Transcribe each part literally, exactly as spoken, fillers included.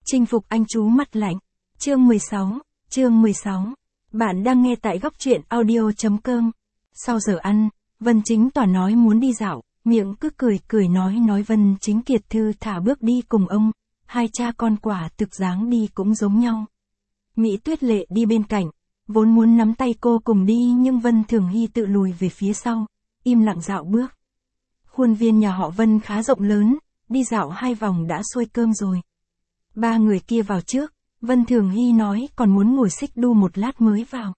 Chinh phục anh chú mặt lạnh. Chương mười sáu, chương mười sáu. Bạn đang nghe tại góc truyện audio chấm com. Sau giờ ăn, Vân Chính Tòa nói muốn đi dạo, miệng cứ cười cười nói nói Vân Chính Kiệt thư thả bước đi cùng ông, hai cha con quả thực dáng đi cũng giống nhau. Mỹ Tuyết Lệ đi bên cạnh, vốn muốn nắm tay cô cùng đi nhưng Vân Thường Hy tự lùi về phía sau, im lặng dạo bước. Khuôn viên nhà họ Vân khá rộng lớn, đi dạo hai vòng đã xuôi cơm rồi. Ba người kia vào trước, Vân Thường Hy nói còn muốn ngồi xích đu một lát mới vào.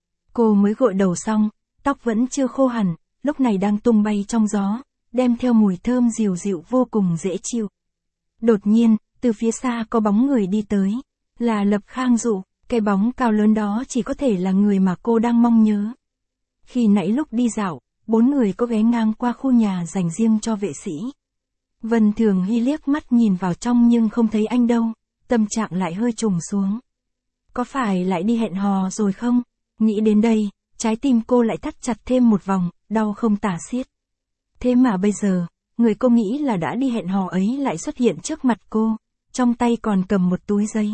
Cô mới gội đầu xong, tóc vẫn chưa khô hẳn, lúc này đang tung bay trong gió, đem theo mùi thơm dịu dịu vô cùng dễ chịu. Đột nhiên, từ phía xa có bóng người đi tới, là Lập Khang Dụ, cái bóng cao lớn đó chỉ có thể là người mà cô đang mong nhớ. Khi nãy lúc đi dạo, bốn người có ghé ngang qua khu nhà dành riêng cho vệ sĩ. Vân Thường Hy liếc mắt nhìn vào trong nhưng không thấy anh đâu, tâm trạng lại hơi trùng xuống. Có phải lại đi hẹn hò rồi không? Nghĩ đến đây, trái tim cô lại thắt chặt thêm một vòng, đau không tả xiết. Thế mà bây giờ, người cô nghĩ là đã đi hẹn hò ấy lại xuất hiện trước mặt cô, trong tay còn cầm một túi giấy.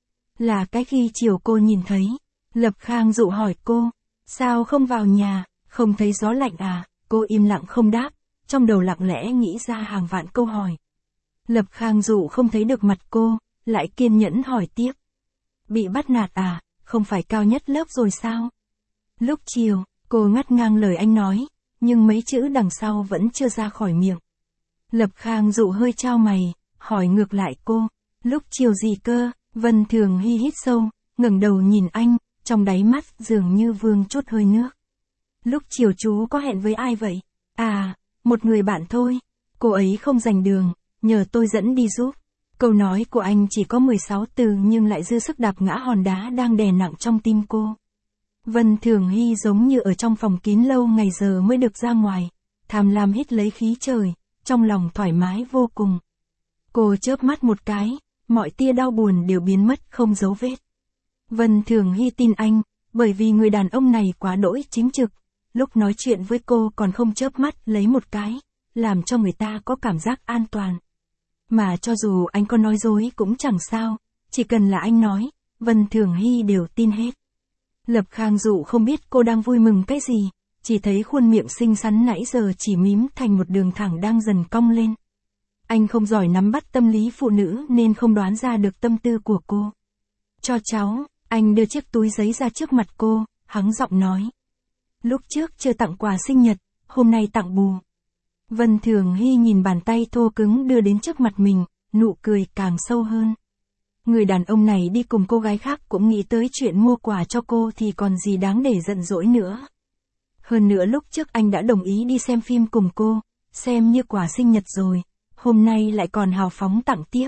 Là cái khi chiều cô nhìn thấy, Lập Khang Dụ hỏi cô, sao không vào nhà, không thấy gió lạnh à? Cô im lặng không đáp, trong đầu lặng lẽ nghĩ ra hàng vạn câu hỏi. Lập Khang Dụ không thấy được mặt cô, lại kiên nhẫn hỏi tiếp. Bị bắt nạt à, không phải cao nhất lớp rồi sao? Lúc chiều, cô ngắt ngang lời anh nói, nhưng mấy chữ đằng sau vẫn chưa ra khỏi miệng. Lập Khang Dụ hơi chau mày, hỏi ngược lại cô, lúc chiều gì cơ? Vân Thường Hy hít sâu, ngẩng đầu nhìn anh, trong đáy mắt dường như vương chút hơi nước. Lúc chiều chú có hẹn với ai vậy? À, một người bạn thôi. Cô ấy không rành đường, nhờ tôi dẫn đi giúp. Câu nói của anh chỉ có mười sáu từ nhưng lại dư sức đạp ngã hòn đá đang đè nặng trong tim cô. Vân Thường Hy giống như ở trong phòng kín lâu ngày giờ mới được ra ngoài, tham lam hít lấy khí trời, trong lòng thoải mái vô cùng. Cô chớp mắt một cái, mọi tia đau buồn đều biến mất không dấu vết. Vân Thường Hy tin anh, bởi vì người đàn ông này quá đỗi chính trực, lúc nói chuyện với cô còn không chớp mắt lấy một cái, làm cho người ta có cảm giác an toàn. Mà cho dù anh có nói dối cũng chẳng sao, chỉ cần là anh nói, Vân Thường Hy đều tin hết. Lập Khang Dụ không biết cô đang vui mừng cái gì, chỉ thấy khuôn miệng xinh xắn nãy giờ chỉ mím thành một đường thẳng đang dần cong lên. Anh không giỏi nắm bắt tâm lý phụ nữ nên không đoán ra được tâm tư của cô. Cho cháu, anh đưa chiếc túi giấy ra trước mặt cô, hắng giọng nói. Lúc trước chưa tặng quà sinh nhật, hôm nay tặng bù. Vân Thường Hy nhìn bàn tay thô cứng đưa đến trước mặt mình, nụ cười càng sâu hơn. Người đàn ông này đi cùng cô gái khác cũng nghĩ tới chuyện mua quà cho cô thì còn gì đáng để giận dỗi nữa. Hơn nữa lúc trước anh đã đồng ý đi xem phim cùng cô, xem như quà sinh nhật rồi, hôm nay lại còn hào phóng tặng tiếp.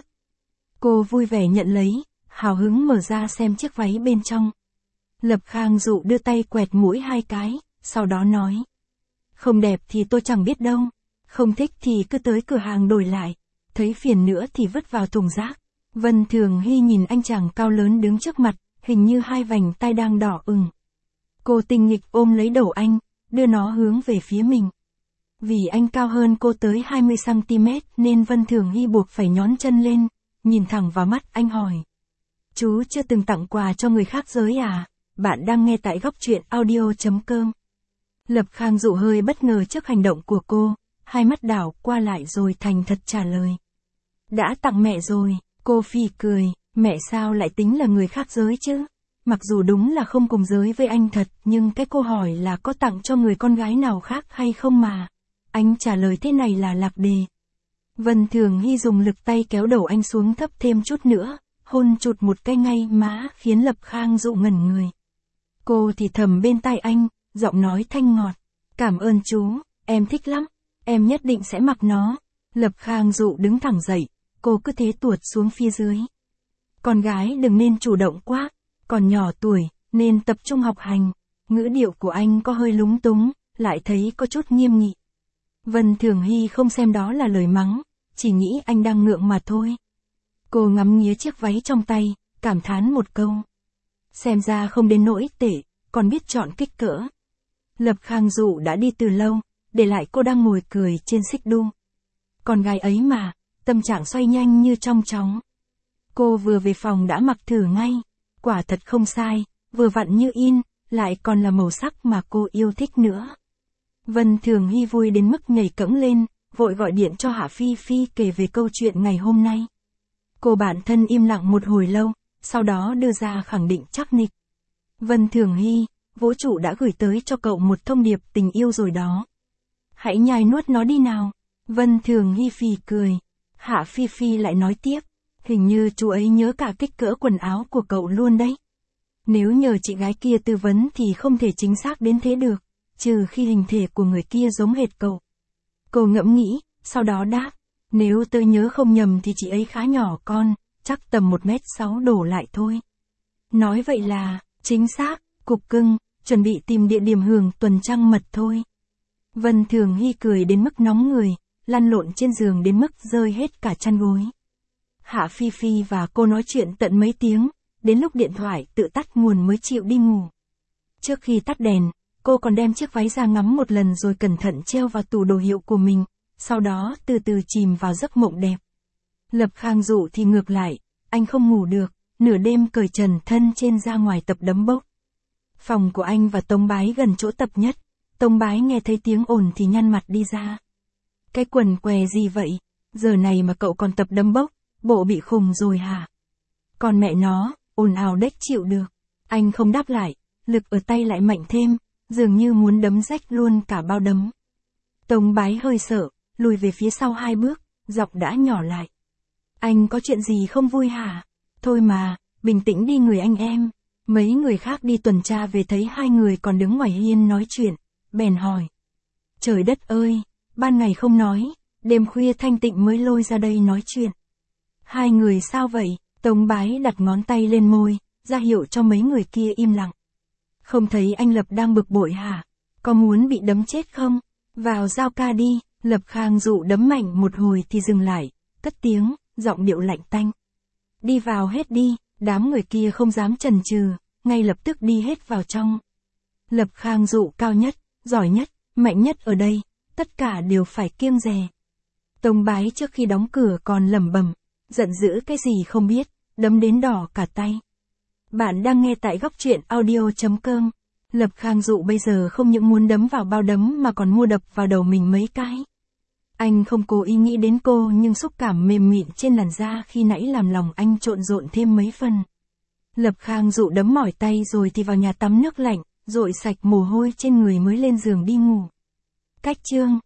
Cô vui vẻ nhận lấy, hào hứng mở ra xem chiếc váy bên trong. Lập Khang Dụ đưa tay quẹt mũi hai cái, sau đó nói. Không đẹp thì tôi chẳng biết đâu, không thích thì cứ tới cửa hàng đổi lại, thấy phiền nữa thì vứt vào thùng rác. Vân Thường Hy nhìn anh chàng cao lớn đứng trước mặt, hình như hai vành tai đang đỏ ửng. Cô tinh nghịch ôm lấy đầu anh, đưa nó hướng về phía mình. Vì anh cao hơn cô tới hai mươi xăng ti mét nên Vân Thường Hy buộc phải nhón chân lên, nhìn thẳng vào mắt anh hỏi. Chú chưa từng tặng quà cho người khác giới à? Bạn đang nghe tại góc truyện audio chấm com. Lập Khang Dụ hơi bất ngờ trước hành động của cô, hai mắt đảo qua lại rồi thành thật trả lời. Đã tặng mẹ rồi. Cô phì cười, mẹ sao lại tính là người khác giới chứ? Mặc dù đúng là không cùng giới với anh thật, nhưng cái cô hỏi là có tặng cho người con gái nào khác hay không mà. Anh trả lời thế này là lạc đề. Vân Thường Hy dùng lực tay kéo đầu anh xuống thấp thêm chút nữa, hôn chụt một cái ngay má khiến Lập Khang Dụ ngẩn người. Cô thì thầm bên tai anh, giọng nói thanh ngọt. Cảm ơn chú, em thích lắm, em nhất định sẽ mặc nó. Lập Khang Dụ đứng thẳng dậy. Cô cứ thế tuột xuống phía dưới. Con gái đừng nên chủ động quá, còn nhỏ tuổi, nên tập trung học hành. Ngữ điệu của anh có hơi lúng túng, lại thấy có chút nghiêm nghị. Vân Thường Hy không xem đó là lời mắng, chỉ nghĩ anh đang ngượng mà thôi. Cô ngắm nghía chiếc váy trong tay, cảm thán một câu. Xem ra không đến nỗi tệ, còn biết chọn kích cỡ. Lập Khang Dụ đã đi từ lâu, để lại cô đang ngồi cười trên xích đu. Con gái ấy mà. Tâm trạng xoay nhanh như trong chóng. Cô vừa về phòng đã mặc thử ngay. Quả thật không sai, vừa vặn như in, lại còn là màu sắc mà cô yêu thích nữa. Vân Thường Hy vui đến mức nhảy cẫng lên, vội gọi điện cho Hạ Phi Phi kể về câu chuyện ngày hôm nay. Cô bạn thân im lặng một hồi lâu, sau đó đưa ra khẳng định chắc nịch. Vân Thường Hy, vũ trụ đã gửi tới cho cậu một thông điệp tình yêu rồi đó. Hãy nhai nuốt nó đi nào. Vân Thường Hy phì cười. Hạ Phi Phi lại nói tiếp, hình như chú ấy nhớ cả kích cỡ quần áo của cậu luôn đấy. Nếu nhờ chị gái kia tư vấn thì không thể chính xác đến thế được, trừ khi hình thể của người kia giống hệt cậu. Cô ngẫm nghĩ, sau đó đáp, nếu tôi nhớ không nhầm thì chị ấy khá nhỏ con, chắc tầm một mét sáu đổ lại thôi. Nói vậy là, chính xác, cục cưng, chuẩn bị tìm địa điểm hưởng tuần trăng mật thôi. Vân Thường Hy cười đến mức nóng người, lăn lộn trên giường đến mức rơi hết cả chăn gối. Hạ Phi Phi và cô nói chuyện tận mấy tiếng, đến lúc điện thoại tự tắt nguồn mới chịu đi ngủ. Trước khi tắt đèn, cô còn đem chiếc váy ra ngắm một lần rồi cẩn thận treo vào tủ đồ hiệu của mình, sau đó từ từ chìm vào giấc mộng đẹp. Lập Khang Dụ thì ngược lại, anh không ngủ được, nửa đêm cởi trần thân trên ra ngoài tập đấm bốc. Phòng của anh và Tống Bái gần chỗ tập nhất, Tống Bái nghe thấy tiếng ồn thì nhăn mặt đi ra. Cái quần què gì vậy, giờ này mà cậu còn tập đấm bốc, bộ bị khùng rồi hả? Còn mẹ nó, ồn ào đếch chịu được. Anh không đáp lại, lực ở tay lại mạnh thêm, dường như muốn đấm rách luôn cả bao đấm. Tống Bái hơi sợ, lùi về phía sau hai bước, giọng đã nhỏ lại. Anh có chuyện gì không vui hả? Thôi mà, bình tĩnh đi người anh em. Mấy người khác đi tuần tra về thấy hai người còn đứng ngoài hiên nói chuyện, bèn hỏi. Trời đất ơi, ban ngày không nói, đêm khuya thanh tịnh mới lôi ra đây nói chuyện. Hai người sao vậy? Tống Bái đặt ngón tay lên môi, ra hiệu cho mấy người kia im lặng. Không thấy anh Lập đang bực bội hả? Có muốn bị đấm chết không? Vào giao ca đi. Lập Khang Dụ đấm mạnh một hồi thì dừng lại, cất tiếng, giọng điệu lạnh tanh. Đi vào hết đi. Đám người kia không dám chần chừ, ngay lập tức đi hết vào trong. Lập Khang Dụ cao nhất, giỏi nhất, mạnh nhất ở đây, tất cả đều phải kiêng dè. Tống Bái trước khi đóng cửa còn lẩm bẩm, giận dữ cái gì không biết, đấm đến đỏ cả tay. Bạn đang nghe tại góc truyện audio chấm com. Lập Khang Dụ bây giờ không những muốn đấm vào bao đấm mà còn mua đập vào đầu mình mấy cái. Anh không cố ý nghĩ đến cô nhưng xúc cảm mềm mịn trên làn da khi nãy làm lòng anh trộn rộn thêm mấy phần. Lập Khang Dụ đấm mỏi tay rồi thì vào nhà tắm nước lạnh, dội sạch mồ hôi trên người mới lên giường đi ngủ. Cách chương